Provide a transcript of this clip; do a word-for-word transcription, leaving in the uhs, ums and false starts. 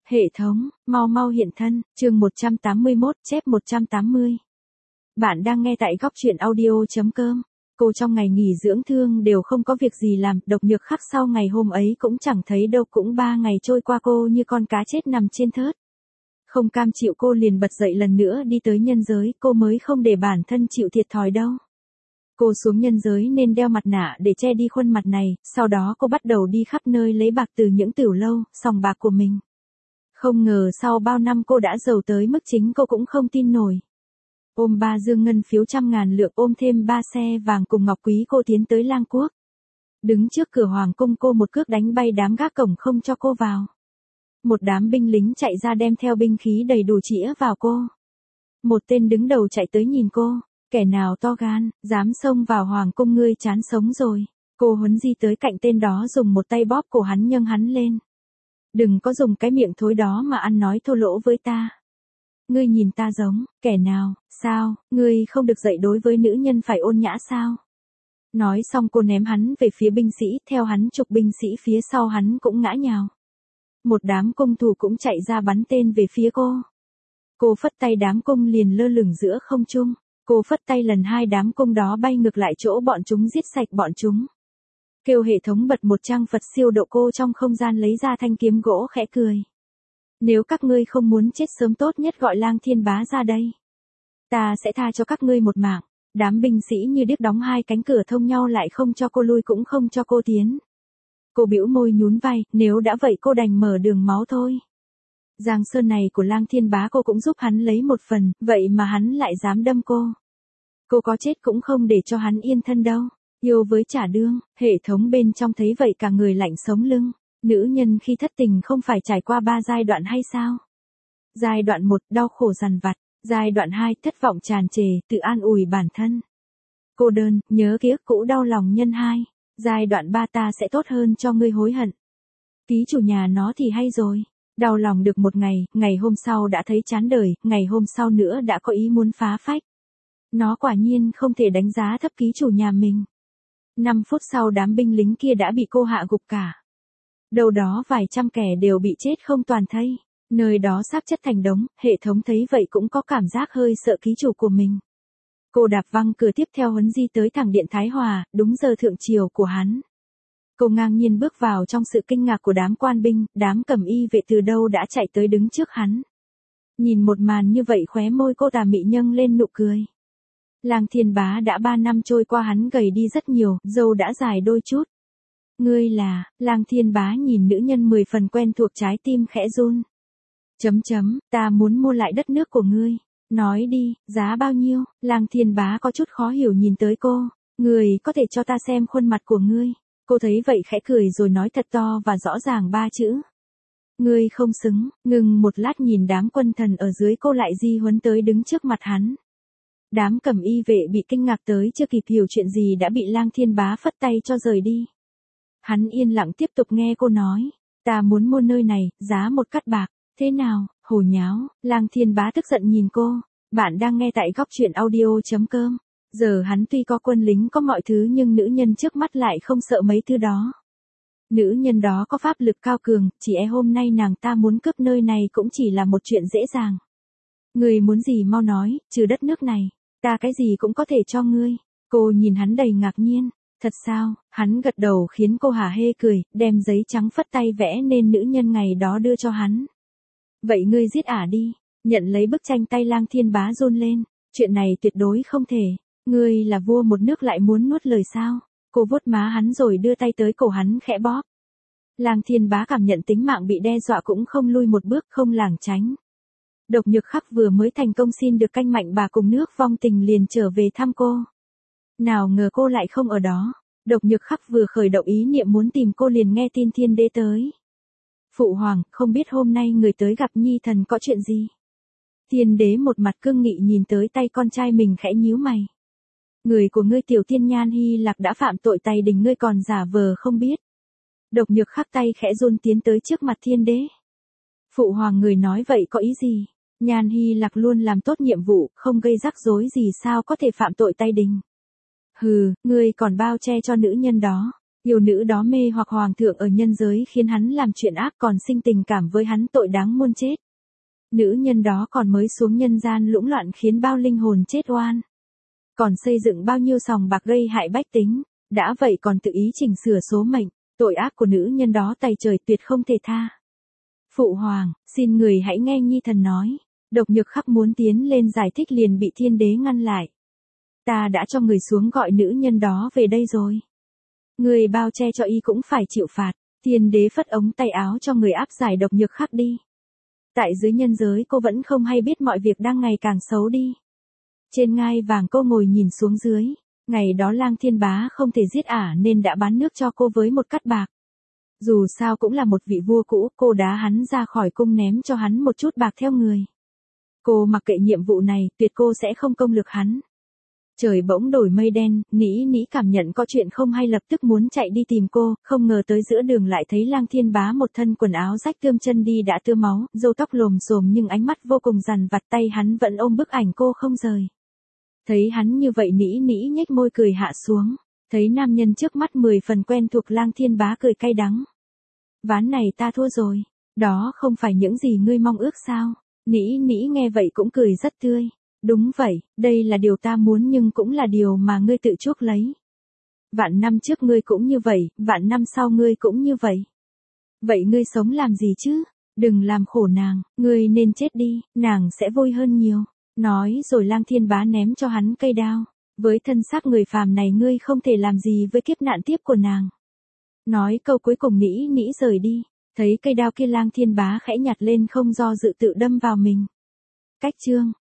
Hệ thống, mau mau hiện thân, chương một trăm tám mươi mốt, chép một trăm tám mươi. Bạn đang nghe tại góc truyện audio.com. Cô trong ngày nghỉ dưỡng thương đều không có việc gì làm, Độc Nhược Khắc sau ngày hôm ấy cũng chẳng thấy đâu, cũng ba ngày trôi qua cô như con cá chết nằm trên thớt. Không cam chịu cô liền bật dậy lần nữa đi tới nhân giới, cô mới không để bản thân chịu thiệt thòi đâu. Cô xuống nhân giới nên đeo mặt nạ để che đi khuôn mặt này, sau đó cô bắt đầu đi khắp nơi lấy bạc từ những tửu lâu, sòng bạc của mình. Không ngờ sau bao năm cô đã giàu tới mức chính cô cũng không tin nổi. Ôm ba dương ngân phiếu trăm ngàn lượng, ôm thêm ba xe vàng cùng ngọc quý, cô tiến tới Lang Quốc. Đứng trước cửa hoàng cung, cô một cước đánh bay đám gác cổng không cho cô vào. Một đám binh lính chạy ra đem theo binh khí đầy đủ chĩa vào cô. Một tên đứng đầu chạy tới nhìn cô, kẻ nào to gan, dám xông vào hoàng cung, ngươi chán sống rồi. Cô Huấn Di tới cạnh tên đó dùng một tay bóp cổ hắn, nhâng hắn lên. Đừng có dùng cái miệng thối đó mà ăn nói thô lỗ với ta. Ngươi nhìn ta giống kẻ nào, sao, ngươi không được dạy đối với nữ nhân phải ôn nhã sao? Nói xong cô ném hắn về phía binh sĩ, theo hắn chục binh sĩ phía sau hắn cũng ngã nhào. Một đám cung thủ cũng chạy ra bắn tên về phía cô. Cô phất tay, đám cung liền lơ lửng giữa không trung. Cô phất tay lần hai, đám cung đó bay ngược lại chỗ bọn chúng, giết sạch bọn chúng. Kêu hệ thống bật một trang Phật siêu độ, cô trong không gian lấy ra thanh kiếm gỗ khẽ cười. Nếu các ngươi không muốn chết sớm, tốt nhất gọi Lang Thiên Bá ra đây. Ta sẽ tha cho các ngươi một mạng. Đám binh sĩ như điếc, đóng hai cánh cửa thông nhau lại, không cho cô lui cũng không cho cô tiến. Cô bĩu môi nhún vai, nếu đã vậy cô đành mở đường máu thôi. Giang sơn này của Lang Thiên Bá cô cũng giúp hắn lấy một phần, vậy mà hắn lại dám đâm cô. Cô có chết cũng không để cho hắn yên thân đâu. Yêu với trả đương, hệ thống bên trong thấy vậy cả người lạnh sống lưng. Nữ nhân khi thất tình không phải trải qua ba giai đoạn hay sao? Giai đoạn một, đau khổ dằn vặt. Giai đoạn hai, thất vọng tràn trề, tự an ủi bản thân. Cô đơn, nhớ ký ức cũ, đau lòng nhân hai. Giai đoạn ba, ta sẽ tốt hơn cho ngươi hối hận. Ký chủ nhà nó thì hay rồi. Đau lòng được một ngày, ngày hôm sau đã thấy chán đời, ngày hôm sau nữa đã có ý muốn phá phách. Nó quả nhiên không thể đánh giá thấp ký chủ nhà mình. Năm phút sau đám binh lính kia đã bị cô hạ gục cả. Đâu đó vài trăm kẻ đều bị chết không toàn thây. Nơi đó xác chất thành đống, hệ thống thấy vậy cũng có cảm giác hơi sợ ký chủ của mình. Cô đạp văng cửa, tiếp theo Huấn Di tới thẳng điện Thái Hòa, đúng giờ thượng triều của hắn. Cô ngang nhiên bước vào trong sự kinh ngạc của đám quan binh, đám cẩm y vệ từ đâu đã chạy tới đứng trước hắn. Nhìn một màn như vậy khóe môi cô tà mị nhâng lên nụ cười. Lang Thiên Bá đã ba năm trôi qua, hắn gầy đi rất nhiều, râu đã dài đôi chút. Ngươi là, Lang Thiên Bá nhìn nữ nhân mười phần quen thuộc, trái tim khẽ run. Chấm chấm, ta muốn mua lại đất nước của ngươi. Nói đi, giá bao nhiêu? Lang Thiên Bá có chút khó hiểu nhìn tới cô. Ngươi có thể cho ta xem khuôn mặt của ngươi. Cô thấy vậy khẽ cười rồi nói thật to và rõ ràng ba chữ. Ngươi không xứng. Ngừng một lát nhìn đám quân thần ở dưới, cô lại di huấn tới đứng trước mặt hắn. Đám cẩm y vệ bị kinh ngạc tới chưa kịp hiểu chuyện gì đã bị Lang Thiên Bá phất tay cho rời đi. Hắn yên lặng tiếp tục nghe cô nói. Ta muốn mua nơi này, giá một cắt bạc. Thế nào, hồ nháo? Lang Thiên Bá tức giận nhìn cô. Bạn đang nghe tại góc truyện audio.com. Giờ hắn tuy có quân lính, có mọi thứ, nhưng nữ nhân trước mắt lại không sợ mấy thứ đó. Nữ nhân đó có pháp lực cao cường, chỉ e hôm nay nàng ta muốn cướp nơi này cũng chỉ là một chuyện dễ dàng. Ngươi muốn gì mau nói, trừ đất nước này, ta cái gì cũng có thể cho ngươi. Cô nhìn hắn đầy ngạc nhiên. Thật sao? Hắn gật đầu khiến cô hả hê cười, đem giấy trắng phất tay vẽ nên nữ nhân ngày đó đưa cho hắn. Vậy ngươi giết ả đi. Nhận lấy bức tranh, tay Lang Thiên Bá run lên. Chuyện này tuyệt đối không thể. Ngươi là vua một nước lại muốn nuốt lời sao? Cô vuốt má hắn rồi đưa tay tới cổ hắn khẽ bóp. Lang Thiên Bá cảm nhận tính mạng bị đe dọa cũng không lui một bước, không lảng tránh. Độc Nhược Khắc vừa mới thành công xin được canh mạnh bà cùng nước vong tình liền trở về thăm cô. Nào ngờ cô lại không ở đó. Độc Nhược Khắc vừa khởi động ý niệm muốn tìm cô liền nghe tin Thiên Đế tới. Phụ hoàng, không biết hôm nay người tới gặp nhi thần có chuyện gì? Thiên Đế một mặt cương nghị nhìn tới tay con trai mình khẽ nhíu mày. Người của ngươi Tiểu Tiên Nhan Hy Lạc đã phạm tội tày đình, ngươi còn giả vờ không biết. Độc Nhược Khắc tay khẽ run tiến tới trước mặt Thiên Đế. Phụ hoàng, người nói vậy có ý gì? Nhan Hy Lạc luôn làm tốt nhiệm vụ, không gây rắc rối gì, sao có thể phạm tội tày đình? Hừ, ngươi còn bao che cho nữ nhân đó. Yêu nữ đó mê hoặc hoàng thượng ở nhân giới khiến hắn làm chuyện ác còn sinh tình cảm với hắn tội đáng muôn chết. Nữ nhân đó còn mới xuống nhân gian lũng loạn khiến bao linh hồn chết oan. Còn xây dựng bao nhiêu sòng bạc gây hại bách tính, đã vậy còn tự ý chỉnh sửa số mệnh, tội ác của nữ nhân đó tày trời tuyệt không thể tha. Phụ hoàng, xin người hãy nghe nhi thần nói. Độc Nhược Khắc muốn tiến lên giải thích liền bị thiên đế ngăn lại. Ta đã cho người xuống gọi nữ nhân đó về đây rồi. Người bao che cho y cũng phải chịu phạt. Thiên đế phất ống tay áo cho người áp giải Độc Nhược Khắc đi. Tại dưới nhân giới cô vẫn không hay biết mọi việc đang ngày càng xấu đi. Trên ngai vàng cô ngồi nhìn xuống dưới. Ngày đó Lang Thiên Bá không thể giết ả nên đã bán nước cho cô với một cắt bạc. Dù sao cũng là một vị vua cũ, cô đá hắn ra khỏi cung ném cho hắn một chút bạc theo người. Cô mặc kệ nhiệm vụ này, tuyệt cô sẽ không công lược hắn. Trời bỗng đổi mây đen, Nĩ Nĩ cảm nhận có chuyện không hay lập tức muốn chạy đi tìm cô, không ngờ tới giữa đường lại thấy Lang Thiên Bá một thân quần áo rách tươm chân đi đã tưa máu, râu tóc lồm xồm nhưng ánh mắt vô cùng dằn vặt, tay hắn vẫn ôm bức ảnh cô không rời. Thấy hắn như vậy Nĩ Nĩ nhếch môi cười hạ xuống, thấy nam nhân trước mắt mười phần quen thuộc Lang Thiên Bá cười cay đắng. Ván này ta thua rồi, đó không phải những gì ngươi mong ước sao? Nĩ Nĩ nghe vậy cũng cười rất tươi. Đúng vậy, đây là điều ta muốn nhưng cũng là điều mà ngươi tự chuốc lấy. Vạn năm trước ngươi cũng như vậy, vạn năm sau ngươi cũng như vậy. Vậy ngươi sống làm gì chứ? Đừng làm khổ nàng, ngươi nên chết đi, nàng sẽ vui hơn nhiều. Nói rồi Lang Thiên Bá ném cho hắn cây đao. Với thân xác người phàm này ngươi không thể làm gì với kiếp nạn tiếp của nàng. Nói câu cuối cùng Nĩ Nĩ rời đi. Thấy cây đao kia Lang Thiên Bá khẽ nhặt lên không do dự tự đâm vào mình. Cách chương